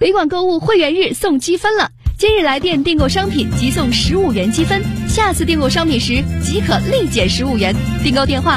北广购物会员日送积分了，今日来店订购商品即送15元积分，下次订购商品时即可立减15元。订购电话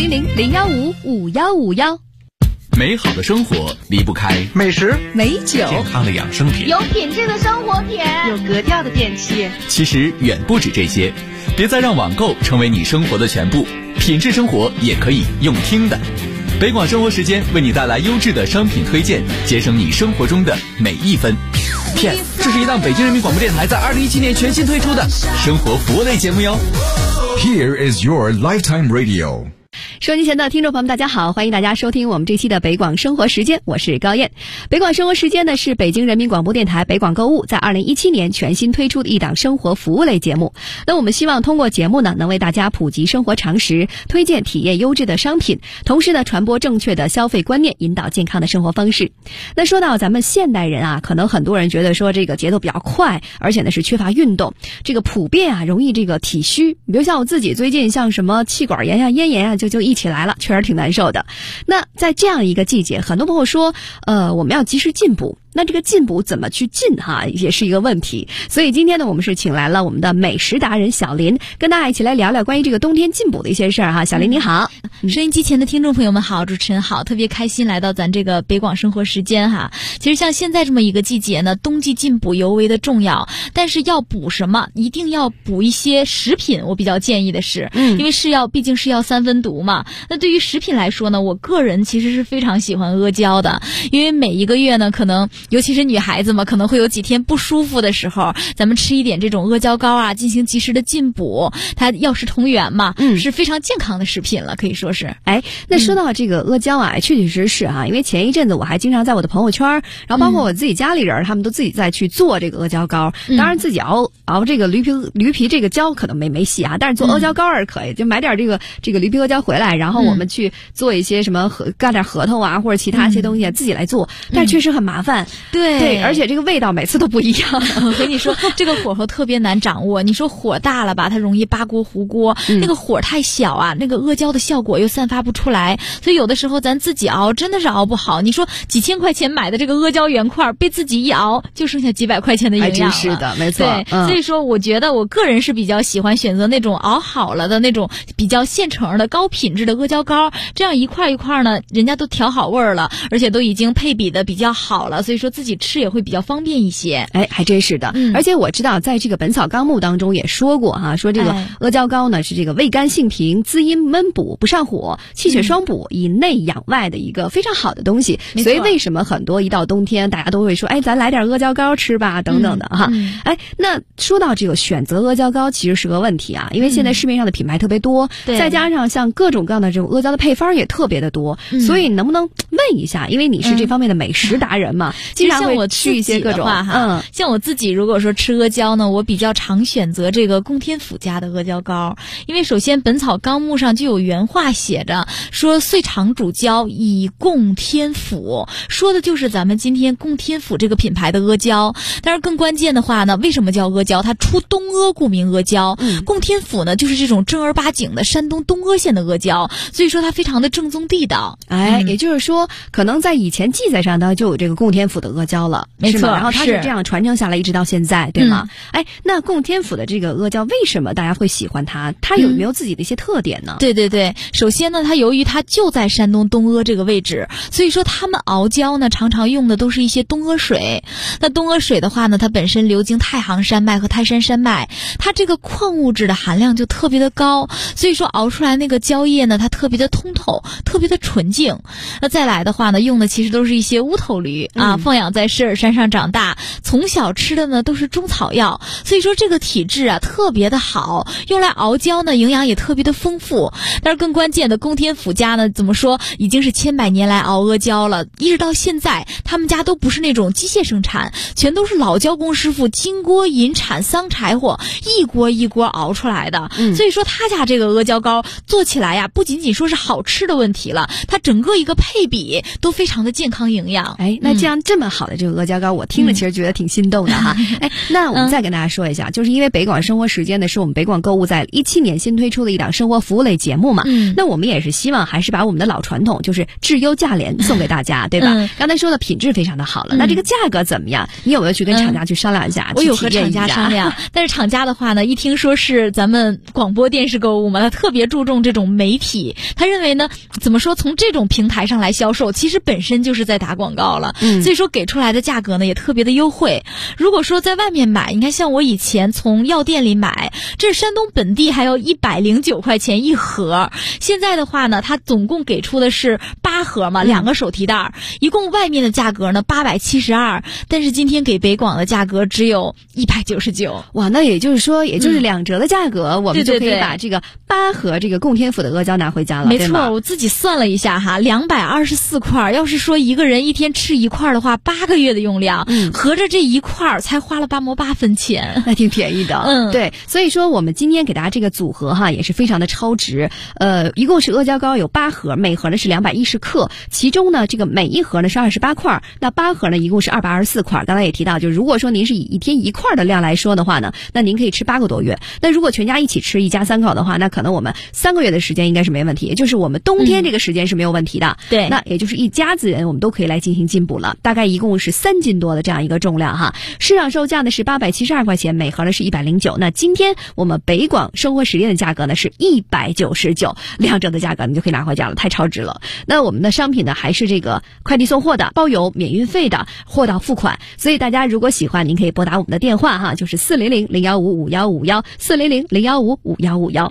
400-015-5151。 美好的生活离不开美食、 美酒、 健康的养生品、 有品质的生活品、 有格调的电器。 其实远不止这些，别再让网购成为你生活的全部，品质生活也可以用听的。北广生活时间为你带来优质的商品推荐，节省你生活中的每一分。 这是一档北京人民广播电台在2017年全新推出的生活服务类节目哟。 Here is your lifetime radio。 收音前的听众朋友们，大家好，欢迎大家收听我们这期的北广生活时间，我是高燕。北广生活时间呢是北京人民广播电台北广购物在2017年全新推出的一档生活服务类节目。那我们希望通过节目呢，能为大家普及生活常识，推荐体验优质的商品，同时呢传播正确的消费观念，引导健康的生活方式。那说到咱们现代人啊，可能很多人觉得说这个节奏比较快，而且呢是缺乏运动，这个普遍啊容易这个体虚。比如像我自己最近像什么气管炎呀、咽炎啊，就一起来了，确实挺难受的。那在这样一个季节，很多朋友说我们要及时进补，那这个进补怎么去进也是一个问题。所以今天呢，我们是请来了我们的美食达人小林，跟大家一起来聊聊关于这个冬天进补的一些事儿小林你好。 收音机前的听众朋友们好，主持人好，特别开心来到咱这个北广生活时间其实像现在这么一个季节呢，冬季进补尤为的重要，但是要补什么，一定要补一些食品。我比较建议的是因为毕竟是药三分毒嘛。那对于食品来说呢，我个人其实是非常喜欢阿胶的，因为每一个月呢，可能尤其是女孩子嘛，可能会有几天不舒服的时候，咱们吃一点这种阿胶膏进行及时的进补，它药食同源嘛，是非常健康的食品了，可以说是。 那说到这个阿胶确确实实因为前一阵子我还经常在我的朋友圈，然后包括我自己家里人，他们都自己在去做这个阿胶膏。当然自己熬这个驴皮这个胶可能没戏但是做阿胶膏是可以，就买点这个驴皮阿胶回来，然后我们去做一些什么干点核桃或者其他一些东西自己来做，但是确实很麻烦。对，而且这个味道每次都不一样。 我跟你说，这个火候特别难掌握。你说火大了吧，它容易扒锅糊锅；那个火太小那个阿胶的效果又散发不出来。所以有的时候咱自己熬真的是熬不好。你说几千块钱买的这个阿胶原块，被自己一熬就剩下几百块钱的营养了。 真是的，没错。 对，所以说我觉得我个人是比较喜欢选择那种熬好了的那种比较现成的高品质的阿胶膏，这样一块一块呢，人家都调好味儿了，而且都已经配比的比较好了，所以说自己吃也会比较方便一些。 还真是的。而且我知道在这个《本草纲目》当中也说过说这个阿胶膏呢是这个味甘性平、滋阴焖补、不上火、气血双补、以内养外的一个非常好的东西。所以为什么很多一到冬天大家都会说咱来点阿胶膏吃吧等等的那说到这个选择阿胶膏其实是个问题因为现在市面上的品牌特别多，再加上像各种各样的这种阿胶的配方也特别的多，所以能不能问一下，因为你是这方面的美食达人嘛，经常会吃一些各种像我自己如果说吃阿胶呢，我比较常选择这个供天府家的阿胶膏。因为首先《本草纲目》上就有原话写着说岁长主胶以供天府，说的就是咱们今天供天府这个品牌的阿胶。但是更关键的话呢，为什么叫阿胶？它出东阿，故名阿胶。供天府呢就是这种正儿八经的山东东阿县的阿胶，所以说它非常的正宗地道。 也就是说可能在以前记载上呢就有这个供天府的阿胶了， 没错， 然后它是这样传承下来一直到现在，对吗？那供天府的这个阿胶为什么大家会喜欢它？它有没有自己的一些特点呢？ 对，首先呢，它由于它就在山东东阿这个位置，所以说他们熬胶呢常常用的都是一些东阿水。那东阿水的话呢，它本身流经太行山脉和泰山山脉，它这个矿物质的含量就特别的高，所以说熬出来那个胶液呢，它特别的通透，特别的纯净。那再来的话呢，用的其实都是一些乌头驴放养在狮儿山上长大，从小吃的呢都是中草药，所以说这个体质特别的好，用来熬胶呢营养也特别的丰富。但是更关键的，供天府家呢怎么说，已经是千百年来熬阿胶了，一直到现在他们家都不是那种机械生产，全都是老胶工师傅金锅银铲桑柴火一锅一锅熬出来的。所以说他家这个阿胶膏做起来不仅仅说是好吃的问题了，它整个一个配比都非常的健康营养。 那这样这这么好的这个阿胶糕，我听着其实觉得挺心动的哈。那我们再跟大家说一下，就是因为北广生活时间呢，是我们北广购物在17年新推出的一档生活服务类节目嘛。那我们也是希望还是把我们的老传统，就是质优价廉送给大家，对吧？刚才说的品质非常的好了，那这个价格怎么样？你有没有去跟厂家去商量一下？ 我有和厂家商量，但是厂家的话呢，一听说是咱们广播电视购物嘛，他特别注重这种媒体，他认为呢，怎么说，从这种平台上来销售，其实本身就是在打广告了，所以说给出来的价格呢也特别的优惠。如果说在外面买，你看像我以前从药店里买，这山东本地还要109块钱一盒，现在的话呢，它总共给出的是8盒嘛，2个手提袋，一共外面的价格呢872，但是今天给北广的价格只有199。 哇，那也就是说，也就是2折的价格，我们就可以把这个8盒这个供天府的阿胶拿回家了。 没错，我自己算了一下哈，224块，要是说一个人一天吃1块的话，8个月的用量，合着这1块才花了8毛8分钱， 那挺便宜的。对，所以说我们今天给大家这个组合哈，也是非常的超值。一共是阿胶糕有8盒，每盒呢是210克，其中呢这个每一盒呢是28块，那8盒呢一共是224块。刚才也提到，就如果说您是以一天1块的量来说的话呢，那您可以吃8个多月。那如果全家一起吃，一家3口的话，那可能我们3个月的时间应该是没问题，也就是我们冬天这个时间是没有问题的。 对， 那也就是一家子人我们都可以来进行进补了，大概一共是3斤多的这样一个重量哈。市场售价呢是872块钱，每盒呢是109。那今天我们北广生活实验的价格呢是199，2折的价格你就可以拿回家了，太超值了。那我们的商品呢还是这个快递送货的，包邮免运费的，货到付款。所以大家如果喜欢，您可以拨打我们的电话哈，就是400-015-5151，400-015-5151。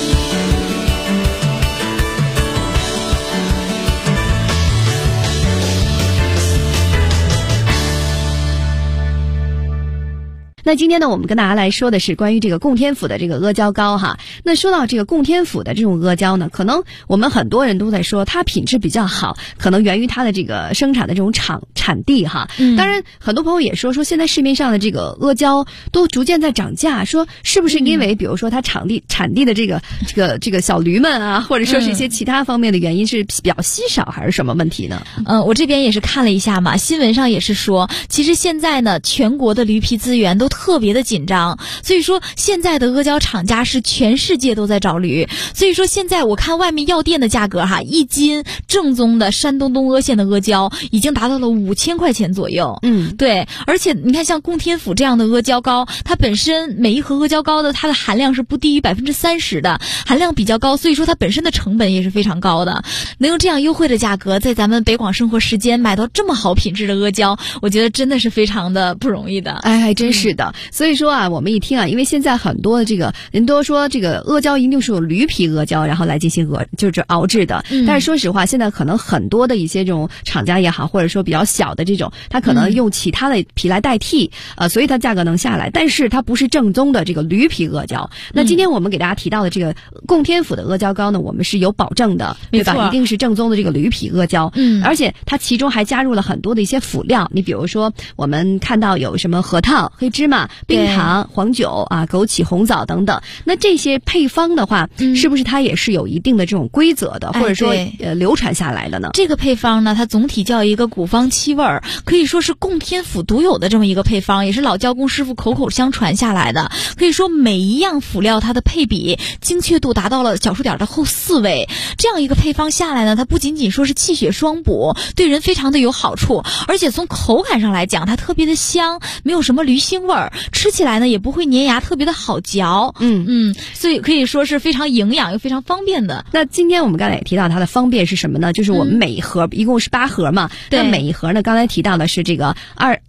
那今天呢，我们跟大家来说的是关于这个供天府的这个阿胶糕哈。那说到这个供天府的这种阿胶呢，可能我们很多人都在说它品质比较好，可能源于它的这个生产的这种产地哈。当然，很多朋友也说现在市面上的这个阿胶都逐渐在涨价，说是不是因为比如说它产地的这个小驴们啊，或者说是一些其他方面的原因是比较稀少，还是什么问题呢？ 我这边也是看了一下嘛，新闻上也是说，其实现在呢，全国的驴皮资源都特别的紧张，所以说现在的阿胶厂家是全世界都在找驴，所以说现在我看外面药店的价格哈，1斤正宗的山东东阿县的阿胶已经达到了5000块钱左右。对，而且你看像供天府这样的阿胶糕，它本身每一盒阿胶糕的它的含量是不低于30%的，含量比较高，所以说它本身的成本也是非常高的。能用这样优惠的价格在咱们北广生活时间买到这么好品质的阿胶，我觉得真的是非常的不容易的。 哎，还真是的。所以说啊，我们一听啊，因为现在很多的这个人都说这个阿胶一定是用驴皮阿胶，然后来进行就是熬制的。但是说实话，现在可能很多的一些这种厂家也好，或者说比较小的这种，它可能用其他的皮来代替，所以它价格能下来，但是它不是正宗的这个驴皮阿胶。那今天我们给大家提到的这个供天府的阿胶糕呢，我们是有保证的，对吧？一定是正宗的这个驴皮阿胶。而且它其中还加入了很多的一些辅料，你比如说我们看到有什么核桃、黑芝麻、冰糖、黄酒啊、枸杞、红枣等等。那这些配方的话，是不是它也是有一定的这种规则的，或者说流传下来的呢？ 这个配方呢，它总体叫一个古方七味儿，可以说是供天府独有的这么一个配方，也是老胶工师傅口口相传下来的。可以说每一样辅料它的配比精确度达到了小数点的后4位。这样一个配方下来呢，它不仅仅说是气血双补，对人非常的有好处，而且从口感上来讲，它特别的香，没有什么驴腥味儿，吃起来呢也不会粘牙，特别的好嚼。所以可以说是非常营养又非常方便的。 那今天我们刚才也提到它的方便是什么呢？就是我们每一盒一共是8盒嘛，那每一盒呢，刚才提到的是这个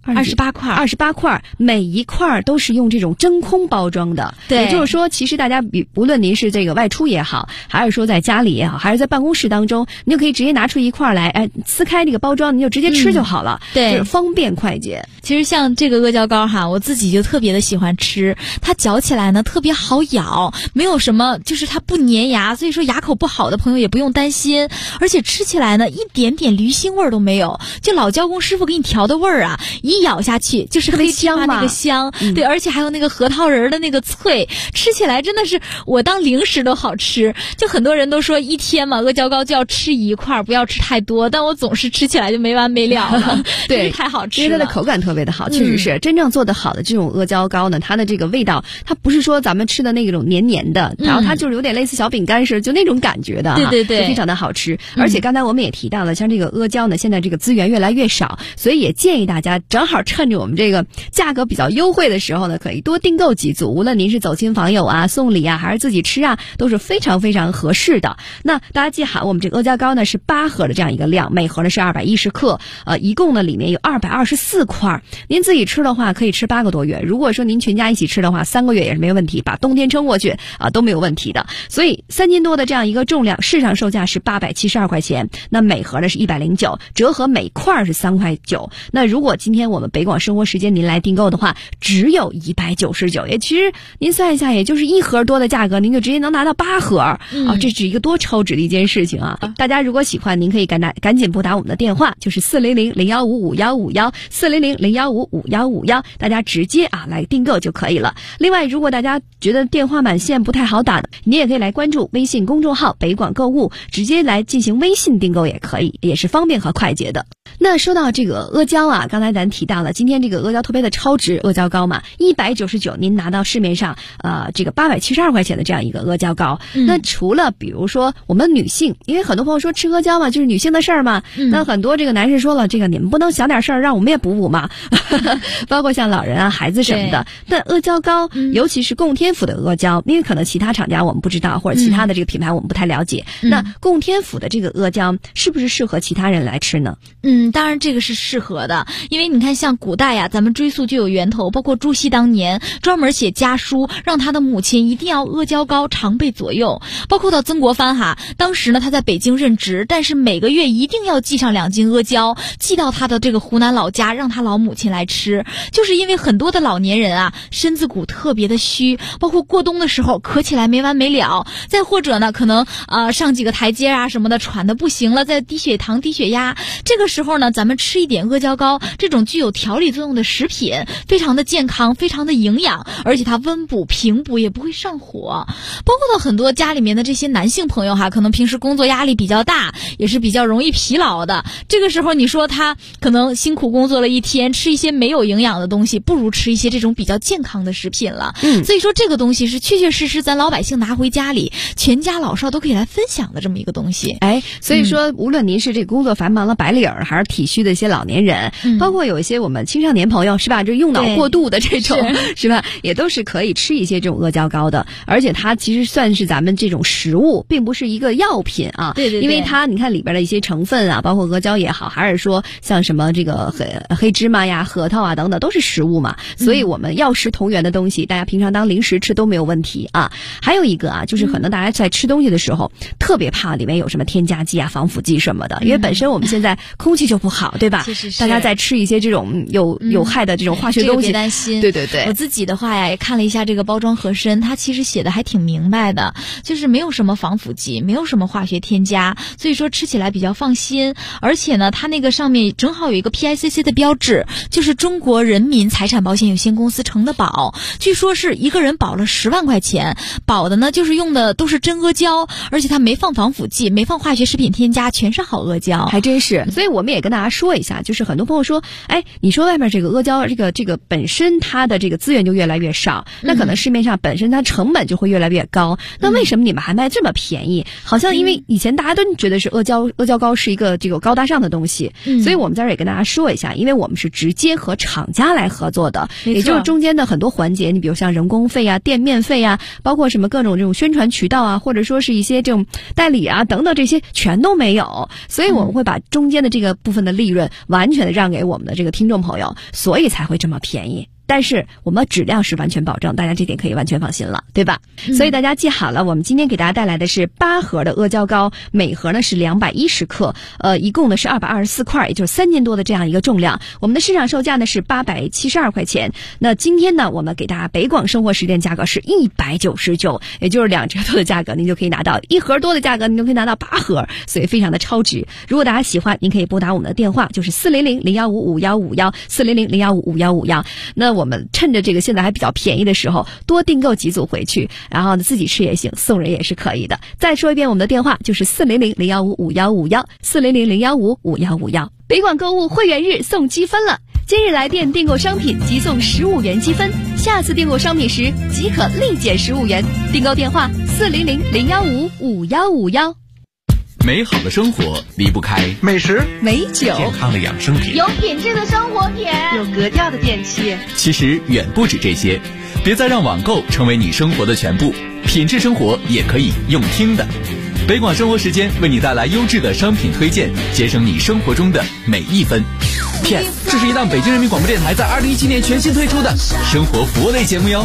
28块，每一块都是用这种真空包装的。 对， 也就是说，其实大家无论您是这个外出也好，还是说在家里也好，还是在办公室当中，你就可以直接拿出一块来，撕开这个包装，你就直接吃就好了。 对， 就是方便快捷。 其实像这个阿胶糕哈，我自己就特别的喜欢吃，它嚼起来呢特别好咬，没有什么就是它不粘牙，所以说牙口不好的朋友也不用担心。而且吃起来呢一点点驴腥味儿都没有，就老胶工师傅给你调的味儿啊，一一咬下去就是黑芝麻那个香，对，而且还有那个核桃仁的那个脆，吃起来真的是我当零食都好吃。就很多人都说一天嘛，阿胶糕就要吃一块，不要吃太多，但我总是吃起来就没完没了了。 对， 太好吃了， 因为它的口感特别的好，确实是真正做得好的这种阿胶糕呢，它的这个味道，它不是说咱们吃的那种黏黏的，然后它就是有点类似小饼干似的，就那种感觉的哈， 对， 就非常的好吃。而且刚才我们也提到了，像这个阿胶呢，现在这个资源越来越少，所以也建议大家正好趁着我们这个价格比较优惠的时候呢，可以多订购几组，无论您是走亲访友啊、送礼啊，还是自己吃啊，都是非常非常合适的。那大家记好，我们这个阿胶糕呢是8盒的这样一个量，每盒呢是210克，一共呢里面有224块。您自己吃的话可以吃8个多月，如果说您全家一起吃的话，3个月也是没有问题，把冬天撑过去都没有问题的。所以3斤多的这样一个重量，市场售价是872块钱，那每盒呢是109，折合每块是3块9。那如果今天我们北广生活时间您来订购的话，只有199，也其实您算一下，也就是1盒多的价格，您就直接能拿到8盒这是一个多超值的一件事情啊！大家如果喜欢，您可以赶紧拨打我们的电话，就是400-015-5151 400-015-5151，大家直接来订购就可以了。另外，如果大家觉得电话满线不太好打的，你也可以来关注微信公众号北广购物，直接来进行微信订购也可以，也是方便和快捷的。那说到这个阿胶啊，刚才咱提到了，今天这个阿胶特别的超值阿胶糕嘛，199您拿到市面上这个872块钱的这样一个阿胶糕。那除了比如说我们女性，因为很多朋友说吃阿胶嘛就是女性的事儿嘛，那很多这个男士说了，这个你们不能想点事儿让我们也补补嘛包括像老人啊、孩子什么的。但阿胶糕，尤其是供天府的阿胶，因为可能其他厂家我们不知道，或者其他的这个品牌我们不太了解，那供天府的这个阿胶是不是适合其他人来吃呢？ 当然这个是适合的，因为你看像古代呀，咱们追溯就有源头，包括朱熹当年专门写家书，让他的母亲一定要阿胶糕常备左右。包括到曾国藩当时呢他在北京任职，但是每个月一定要寄上2斤阿胶，寄到他的这个湖南老家，让他老母亲来吃。就是因为很多的老年人身子骨特别的虚，包括过冬的时候咳起来没完没了，再或者呢可能上几个台阶什么的喘得不行了，在低血糖低血压，这个时候呢咱们吃一点阿胶糕，这种具有调理作用的食品，非常的健康，非常的营养，而且它温补平补，也不会上火。包括到很多家里面的这些男性朋友可能平时工作压力比较大，也是比较容易疲劳的，这个时候你说他可能辛苦工作了一天，吃一些没有营养的东西，不如吃一些这种比较健康的食品了。所以说这个东西是确确实实咱老百姓拿回家里，全家老少都可以来分享的这么一个东西。 所以说无论您是这个工作繁忙的白领儿，还是体虚的一些老年人，包括有一些我们青少年朋友是吧，就用脑过度的这种是吧，也都是可以吃一些这种阿胶糕的。而且它其实算是咱们这种食物，并不是一个药品啊。 对， 因为它你看里边的一些成分包括阿胶也好，还是说像什么这个黑芝麻呀、核桃等等，都是食物嘛。所以我们药食同源的东西，大家平常当零食吃都没有问题啊。还有一个就是可能大家在吃东西的时候，特别怕里面有什么添加剂防腐剂什么的，因为本身我们现在空气就不好，对吧？大家在吃一些这种有害的这种化学东西， 别担心。 对， 我自己的话也看了一下这个包装盒身，它其实写的还挺明白的，就是没有什么防腐剂，没有什么化学添加，所以说吃起来比较放心。而且呢它那个上面正好有一个 PICC 的标志，就是中国人民财产保险有限公司承的保，据说是一个人保了10万块钱，保的呢就是用的都是真阿胶，而且它没放防腐剂，没放化学食品添加，全是好阿胶。 还真是。所以我们也跟大家说一下，就是很多朋友说你说外面这个阿胶这个本身它的这个资源就越来越少，那可能市面上本身它成本就会越来越高，那为什么你们还卖这么便宜？好像因为以前大家都觉得是阿胶糕是一个这个高大上的东西，所以我们在这儿也跟大家说一下，因为我们是直接和厂家来合作的，也就是中间的很多环节，你比如像人工费店面费包括什么各种这种宣传渠道或者说是一些这种代理等等，这些全都没有，所以我们会把中间的这个部分的利润完全的让给我们的这个听众朋友，所以才会这么便宜。 但是我们质量是完全保证，大家这点可以完全放心了，对吧？所以大家记好了，我们今天给大家带来的是8盒的阿胶糕，每盒呢是210克，一共呢是224块，也就是3斤多的这样一个重量。我们的市场售价呢是872块钱。那今天呢，我们给大家北广生活时间价格是199，也就是2折多的价格，您就可以拿到1盒多的价格，您就可以拿到8盒，所以非常的超值。如果大家喜欢，您可以拨打我们的电话，就是400-015-5151，400-015-5151。那我们趁着这个现在还比较便宜的时候，多订购几组回去，然后呢自己吃也行，送人也是可以的。再说一遍我们的电话，就是400-015-5151，400-015-5151。北广购物会员日送积分了，今日来电订购商品即送15元积分，下次订购商品时即可立减15元。订购电话400-015-5151。 美好的生活离不开美食、 美酒、 健康的养生品、 有品质的生活品，有格调的电器。 其实远不止这些，别再让网购成为你生活的全部，品质生活也可以用听的。北广生活时间为你带来优质的商品推荐，节省你生活中的每一分。 这是一档北京人民广播电台在2017年全新推出的生活服务类节目哟。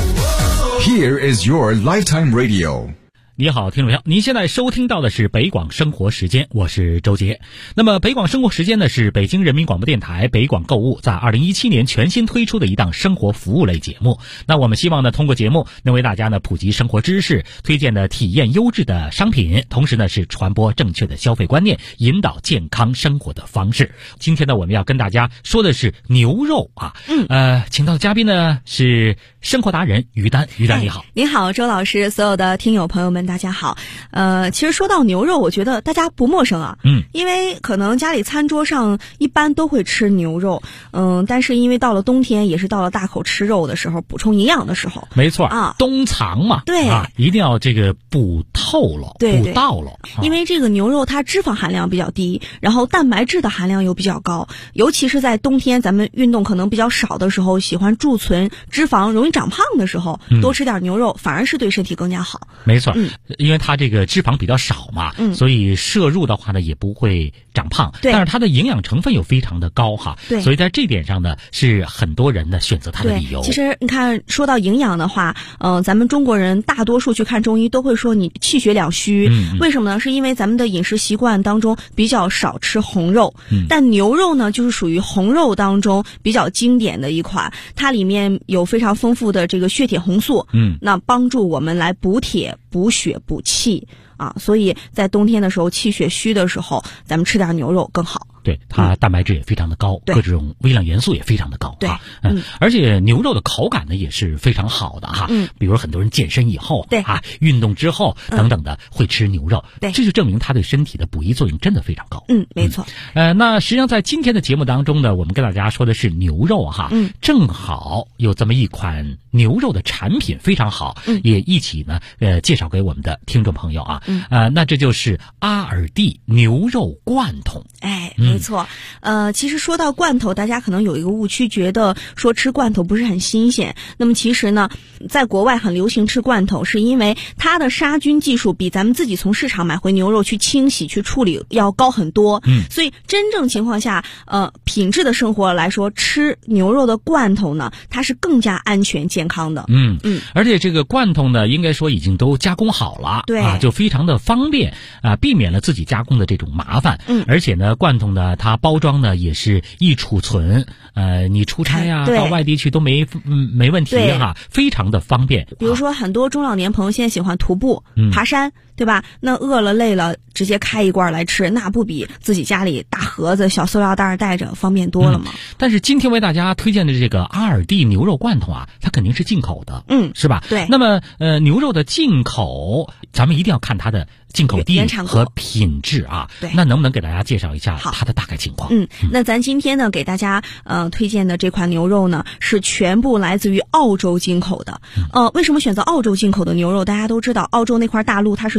Here is your lifetime radio. 你好，听众朋友，您现在收听到的是北广生活时间，我是周杰。那么北广生活时间呢，是北京人民广播电台北广购物在2017年全新推出的一档生活服务类节目。那我们希望呢，通过节目能为大家呢普及生活知识，推荐的体验优质的商品，同时呢是传播正确的消费观念，引导健康生活的方式。今天呢，我们要跟大家说的是牛肉啊，请到的嘉宾呢是生活达人于丹。于丹你好。 您好，周老师，所有的听友朋友们大家好。其实说到牛肉，我觉得大家不陌生啊，因为可能家里餐桌上一般都会吃牛肉，但是因为到了冬天，也是到了大口吃肉的时候，补充营养的时候， 没错啊， 冬藏嘛， 对啊，一定要这个补透了， 对补到了， 因为这个牛肉它脂肪含量比较低，然后蛋白质的含量又比较高，尤其是在冬天咱们运动可能比较少的时候，喜欢贮存脂肪容易长胖的时候，多吃点牛肉反而是对身体更加好。 没错，因为它这个脂肪比较少嘛，所以摄入的话呢也不会长胖，但是它的营养成分又非常的高哈， 对， 所以在这点上呢是很多人呢选择它的理由。 其实你看，说到营养的话，咱们中国人大多数去看中医都会说你气血两虚，为什么呢？是因为咱们的饮食习惯当中比较少吃红肉，但牛肉呢就是属于红肉当中比较经典的一款，它里面有非常丰富的这个血铁红素，那帮助我们来补铁、补血、补气啊，所以在冬天的时候气血虚的时候，咱们吃点牛肉更好。 对，它蛋白质也非常的高，各种微量元素也非常的高啊，而且牛肉的口感呢也是非常好的哈，比如很多人健身以后，对啊，运动之后等等的会吃牛肉，对，这就证明它对身体的补益作用真的非常高。 没错。 那实际上在今天的节目当中呢，我们跟大家说的是牛肉哈，正好有这么一款牛肉的产品非常好，也一起呢介绍给我们的听众朋友啊，那这就是阿尔蒂牛肉罐头。 哎，没错。其实说到罐头，大家可能有一个误区，觉得说吃罐头不是很新鲜。那么其实呢，在国外很流行吃罐头，是因为它的杀菌技术比咱们自己从市场买回牛肉去清洗、去处理要高很多。所以真正情况下，品质的生活来说，吃牛肉的罐头呢，它是更加安全健康的。 而且这个罐头呢，应该说已经都加工好了，对啊，就非常的方便啊，避免了自己加工的这种麻烦。而且呢，罐头呢，它包装呢也是易储存，你出差啊到外地去都没问题哈，非常的方便。 比如说很多中老年朋友现在喜欢徒步、爬山，对吧？那饿了累了直接开一罐来吃，那不比自己家里大盒子小塑料袋带着方便多了吗？ 但是今天为大家推荐的这个阿尔蒂牛肉罐头啊，它肯定是进口的，是吧？对。那么牛肉的进口，咱们一定要看它的进口地和品质啊。对。那能不能给大家介绍一下它的大概情况？ 那咱今天呢给大家推荐的这款牛肉呢是全部来自于澳洲进口的。为什么选择澳洲进口的牛肉？大家都知道澳洲那块大陆它是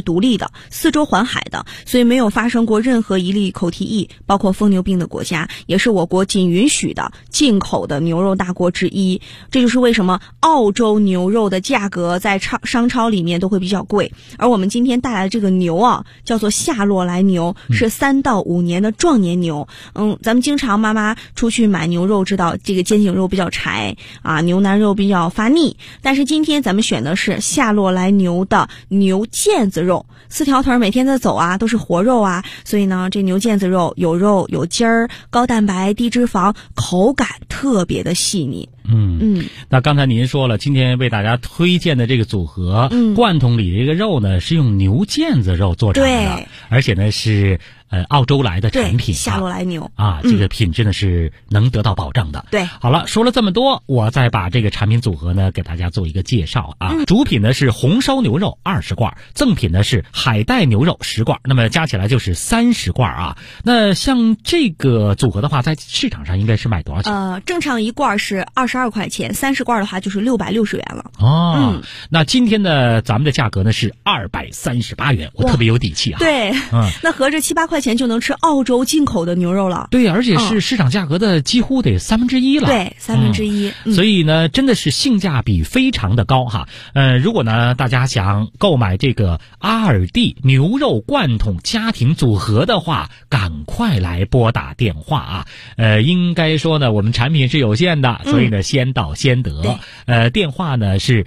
独立的，四周环海的，所以没有发生过任何一例口蹄疫，包括疯牛病的国家，也是我国仅允许的进口的牛肉大国之一。这就是为什么澳洲牛肉的价格在商超里面都会比较贵。而我们今天带来的这个牛啊，叫做夏洛来牛，是3到5年的壮年牛。咱们经常妈妈出去买牛肉，知道这个肩颈肉比较柴啊，牛腩肉比较发腻。但是今天咱们选的是夏洛来牛的牛腱子肉，4条腿每天在走啊，都是活肉啊，所以呢，这牛腱子肉有肉有筋儿，高蛋白低脂肪，口感特别的细腻。 那刚才您说了，今天为大家推荐的这个组合，罐头里这个肉呢是用牛腱子肉做成的，而且呢是澳洲来的产品， 夏洛来牛啊，这个品质呢是能得到保障的。 对， 好了，说了这么多，我再把这个产品组合呢给大家做一个介绍啊。主品呢是红烧牛肉20罐，赠品呢是海带牛肉10罐，那么加起来就是30罐啊。那像这个组合的话，在市场上应该是卖多少钱？ 正常1罐是22块钱，30罐的话就是660元了。 那今天呢，咱们的价格呢是238元，我特别有底气啊。 对，那合着7-8块钱就能吃澳洲进口的牛肉了。 对，而且是市场价格的几乎得1/3了。 对，1/3。 所以呢，真的是性价比非常的高哈。如果呢大家想购买这个阿尔蒂牛肉罐头家庭组合的话，赶快来拨打电话啊。应该说呢，我们产品是有限的，所以呢先到先得。电话呢是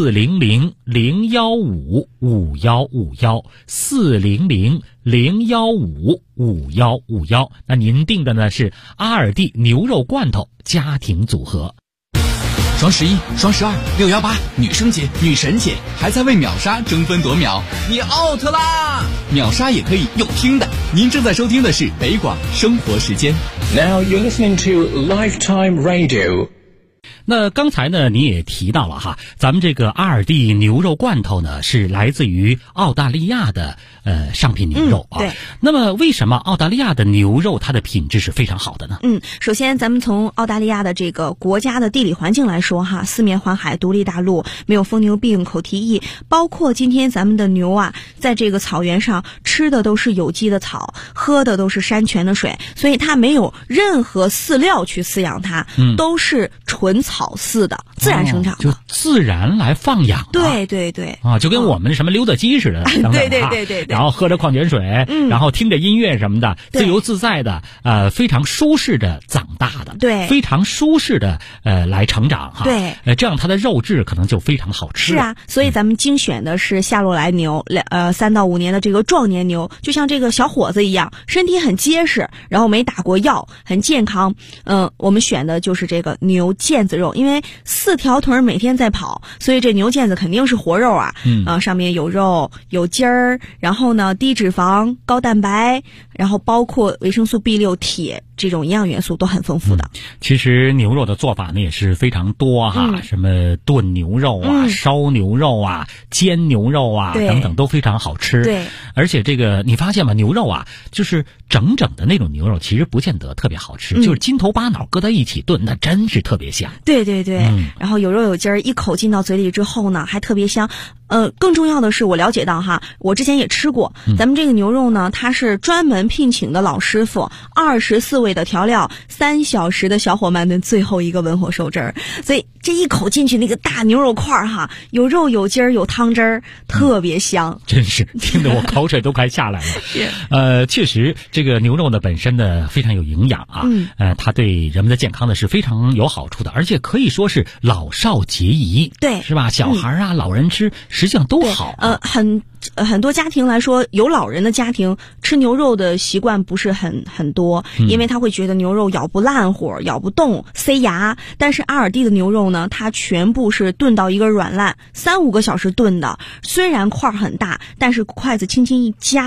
400-015-5151，400-015-5151。那您订的呢是阿尔蒂牛肉罐头家庭组合。 双11、双12、618，女生节、女神节，还在为秒杀争分夺秒，你 out 啦！秒杀也可以用听的。您正在收听的是北广生活时间。 Now you're listening to Lifetime Radio。 那刚才呢，你也提到了哈，咱们这个阿尔蒂牛肉罐头呢是来自于澳大利亚的上品牛肉啊。 对。 那么为什么澳大利亚的牛肉它的品质是非常好的呢？ 首先咱们从澳大利亚的这个国家的地理环境来说哈，四面环海，独立大陆，没有疯牛病、口蹄疫，包括今天咱们的牛啊，在这个草原上吃的都是有机的草，喝的都是山泉的水，所以它没有任何饲料去饲养它，都是纯草饲的，自然生长的， 就自然来放养。 对啊， 就跟我们什么溜达鸡似的，等等对， 然后喝着矿泉水，然后听着音乐什么的，自由自在的，非常舒适的长大的， 对， 非常舒适的来成长哈。 对， 这样它的肉质可能就非常好吃。 是啊，所以咱们精选的是夏洛来牛，3到5年的这个壮年牛，就像这个小伙子一样，身体很结实，然后没打过药，很健康。我们选的就是这个牛腱子肉，因为4条腿每天在跑，所以这牛腱子肯定是活肉啊。上面有肉有筋儿，然后呢低脂肪高蛋白，然后包括维生素 B6、铁这种营养元素都很丰富的。 其实牛肉的做法呢也是非常多哈，什么炖牛肉啊、烧牛肉啊、煎牛肉啊等等都非常好吃。 对， 而且这个你发现吗？牛肉啊，就是整整的那种牛肉，其实不见得特别好吃，就是筋头巴脑搁在一起炖，那真是特别香。 对，然后有肉有筋儿，一口进到嘴里之后呢，还特别香。更重要的是，我了解到哈，我之前也吃过，咱们这个牛肉呢，它是专门聘请的老师傅，24味的调料，3小时的小火慢炖，最后一个文火收汁儿，所以这一口进去那个大牛肉块儿哈，有肉有筋儿有汤汁儿，特别香。 真是听得我口水都快下来了。确实这个牛肉呢本身呢非常有营养啊，它对人们的健康呢是非常有好处的，而且可以说是老少皆宜。 对， 是吧？小孩啊，老人吃实际上都好。 很多家庭来说，有老人的家庭吃牛肉的习惯不是很多，因为他会觉得牛肉咬不烂乎、咬不动、塞牙。但是阿尔蒂的牛肉呢，它全部是炖到一个软烂，3-5个小时炖的。虽然块很大，但是筷子轻轻一夹，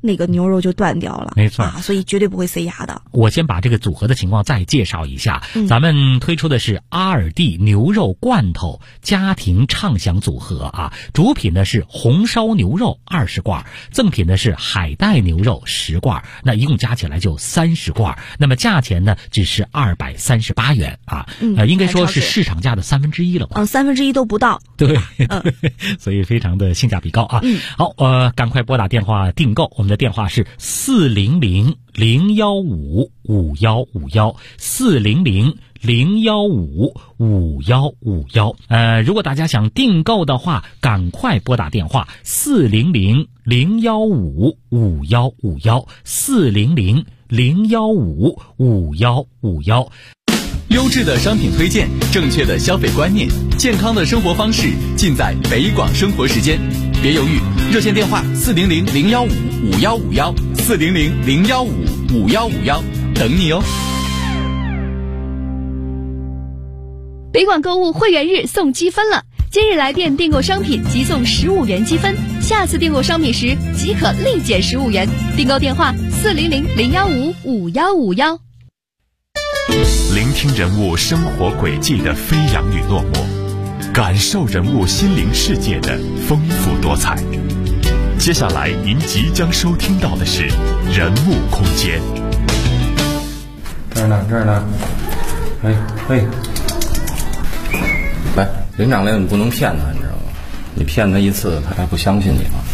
那个牛肉就断掉了。 没错所以绝对不会塞牙的。 我先把这个组合的情况再介绍一下。咱们推出的是阿尔蒂牛肉罐头家庭畅享组合啊，主品呢是红烧牛肉20罐，赠品呢是海带牛肉10罐，那一共加起来就30罐，那么价钱呢只是238元啊，应该说是市场价的1/3了吧 ？1/3都不到。 对，所以非常的性价比高啊。好，赶快拨打电话订购，我们的电话是400-015-5151，400-015-5151。如果大家想订购的话，赶快拨打电话400-015-5151，400-015-5151。 优质的商品推荐，正确的消费观念，健康的生活方式，尽在北广生活时间。别犹豫，热线电话400-015-5151，400-015-5151，等你哦。 北广购物会员日送积分了，今日来电订购商品即送15元积分，下次订购商品时即可另减15元。订购电话400-015-5151。 聆听人物生活轨迹的飞扬与落寞，感受人物心灵世界的丰富多彩。接下来您即将收听到的是人物空间。 这儿呢，嘿，来，领长来，你不能骗他，你知道吗？你骗他一次，他还不相信你吗？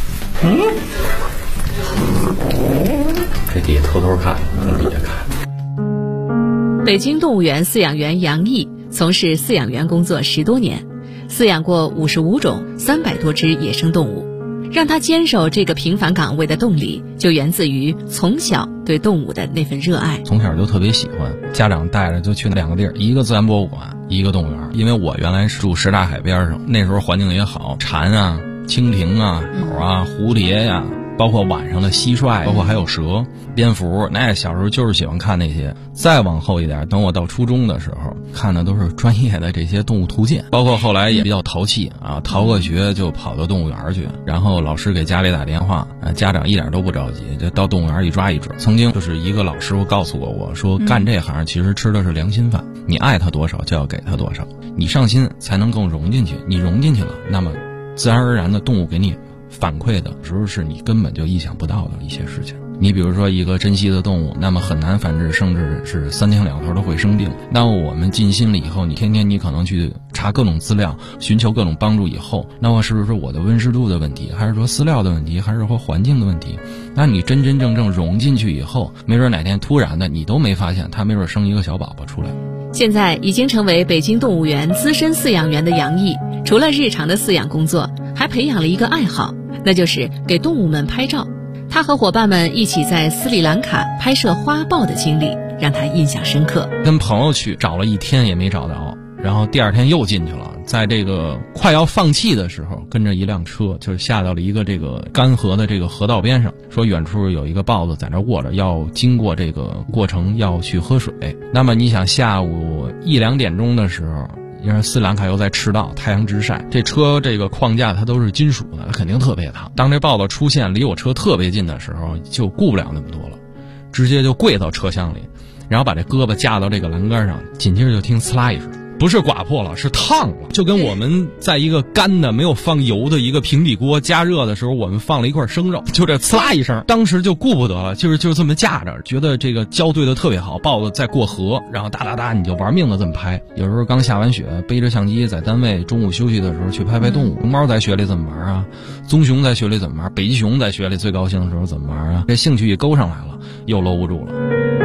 这底下偷偷看，从底下看。 北京动物园饲养员杨毅从事饲养员工作10多年，饲养过55种300多只野生动物。让他坚守这个平凡岗位的动力，就源自于从小对动物的那份热爱。 从小就特别喜欢，家长带着就去2个地儿，一个自然博物馆，一个动物园。因为我原来是住什刹海边上，那时候环境也好，蝉啊、蜻蜓啊、鸟啊、蝴蝶呀，包括晚上的蟋蟀，包括还有蛇、蝙蝠，那小时候就是喜欢看那些。再往后一点，等我到初中的时候，看的都是专业的这些动物图鉴，包括后来也比较淘气啊，逃个学就跑到动物园去，然后老师给家里打电话，家长一点都不着急，就到动物园一抓一准。曾经就是一个老师傅告诉过我说，干这行其实吃的是良心饭，你爱他多少就要给他多少，你上心才能更融进去，你融进去了，那么自然而然的动物给你反馈的时候是你根本就意想不到的一些事情。你比如说一个珍稀的动物，那么很难繁殖，甚至是3天2头都会生病。那么我们尽心了以后，你天天你可能去查各种资料，寻求各种帮助以后，那么是不是我的温湿度的问题，还是说饲料的问题，还是说环境的问题？那你真真正正融进去以后，没准哪天突然的你都没发现，它没准生一个小宝宝出来。 现在已经成为北京动物园资深饲养员的杨毅，除了日常的饲养工作，还培养了一个爱好，那就是给动物们拍照。他和伙伴们一起在斯里兰卡拍摄花豹的经历让他印象深刻。 跟朋友去找了1天也没找到，然后第2天又进去了，在这个快要放弃的时候，跟着一辆车就是下到了一个这个干河的这个河道边上，说远处有一个豹子在那卧着，要经过这个过程要去喝水。那么你想下午1、2点钟的时候，因为斯里兰卡又在赤道，太阳直晒，这车这个框架它都是金属的，它肯定特别烫。当这豹子出现离我车特别近的时候，就顾不了那么多了，直接就跪到车厢里，然后把这胳膊架到这个栏杆上，紧接着就听呲啦一声，不是刮破了，是烫了，就跟我们在一个干的没有放油的一个平底锅加热的时候，我们放了一块生肉，就这呲啦一声，当时就顾不得了，就这么架着，觉得这个交对的特别好，豹子在过河，然后哒哒哒你就玩命的这么拍。有时候刚下完雪，背着相机在单位中午休息的时候去拍拍动物。熊猫在雪里怎么玩啊？棕熊在雪里怎么玩？北极熊在雪里最高兴的时候怎么玩啊？这兴趣一勾上来了，又搂不住了。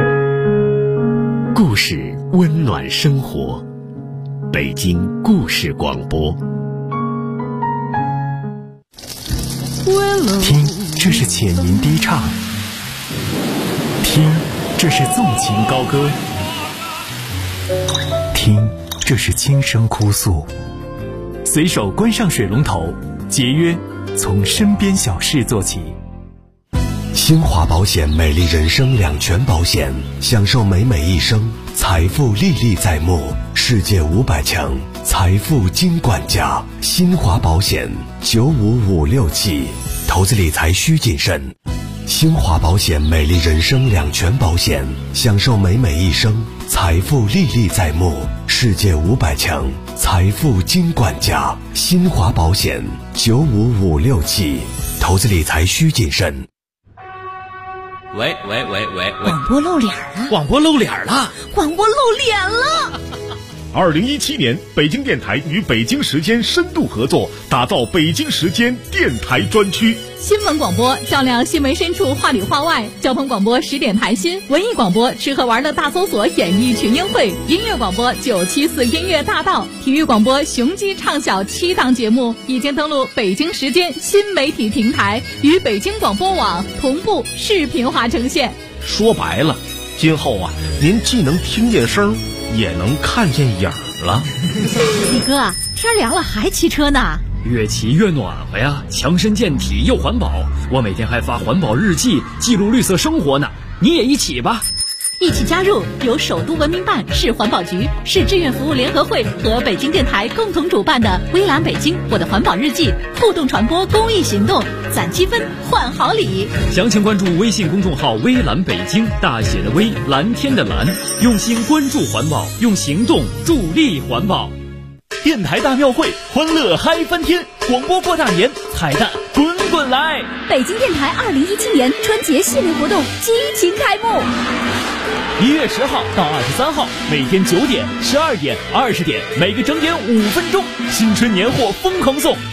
故事温暖生活，北京故事广播。 听，这是浅吟低唱；听，这是纵情高歌；听，这是轻声哭诉。随手关上水龙头，节约从身边小事做起。 新华保险美丽人生2全保险，享受美美一生，财富历历在目，世界500强财富金管家。新华保险95567，投资理财需谨慎。 新华保险美丽人生两全保险，享受美美一生，财富历历在目，世界500强，财富金管家。新华保险95567，投资理财需谨慎。 喂， 广播露脸了， 广播露脸了 ！2017年，北京电台与北京时间深度合作，打造北京时间电台专区。 新闻广播照亮新闻深处，话里话外；交通广播10点谈心；文艺广播吃喝玩乐大搜索，演艺群英会；音乐广播974音乐大道；体育广播雄鸡唱晓7档节目已经登录北京时间新媒体平台，与北京广播网同步视频化呈现。 说白了，今后您既能听见声，也能看见影了。 李哥，天凉了还骑车呢？ 越骑越暖和呀，强身健体又环保。我每天还发环保日记，记录绿色生活呢。你也一起吧， 一起加入由首都文明办、市环保局、市志愿服务联合会和北京电台共同主办的微蓝北京我的环保日记互动传播公益行动，攒积分换好礼。 详情关注微信公众号微蓝北京，大写的微，蓝天的蓝，用心关注环保，用行动助力环保。电台大庙会，欢乐嗨翻天，广播过大年，彩蛋滚滚来。 北京电台2017年春节系列活动激情开幕 ，1月10号到23号，每天9点、12点、20点，每个整点5分钟，新春年货疯狂送，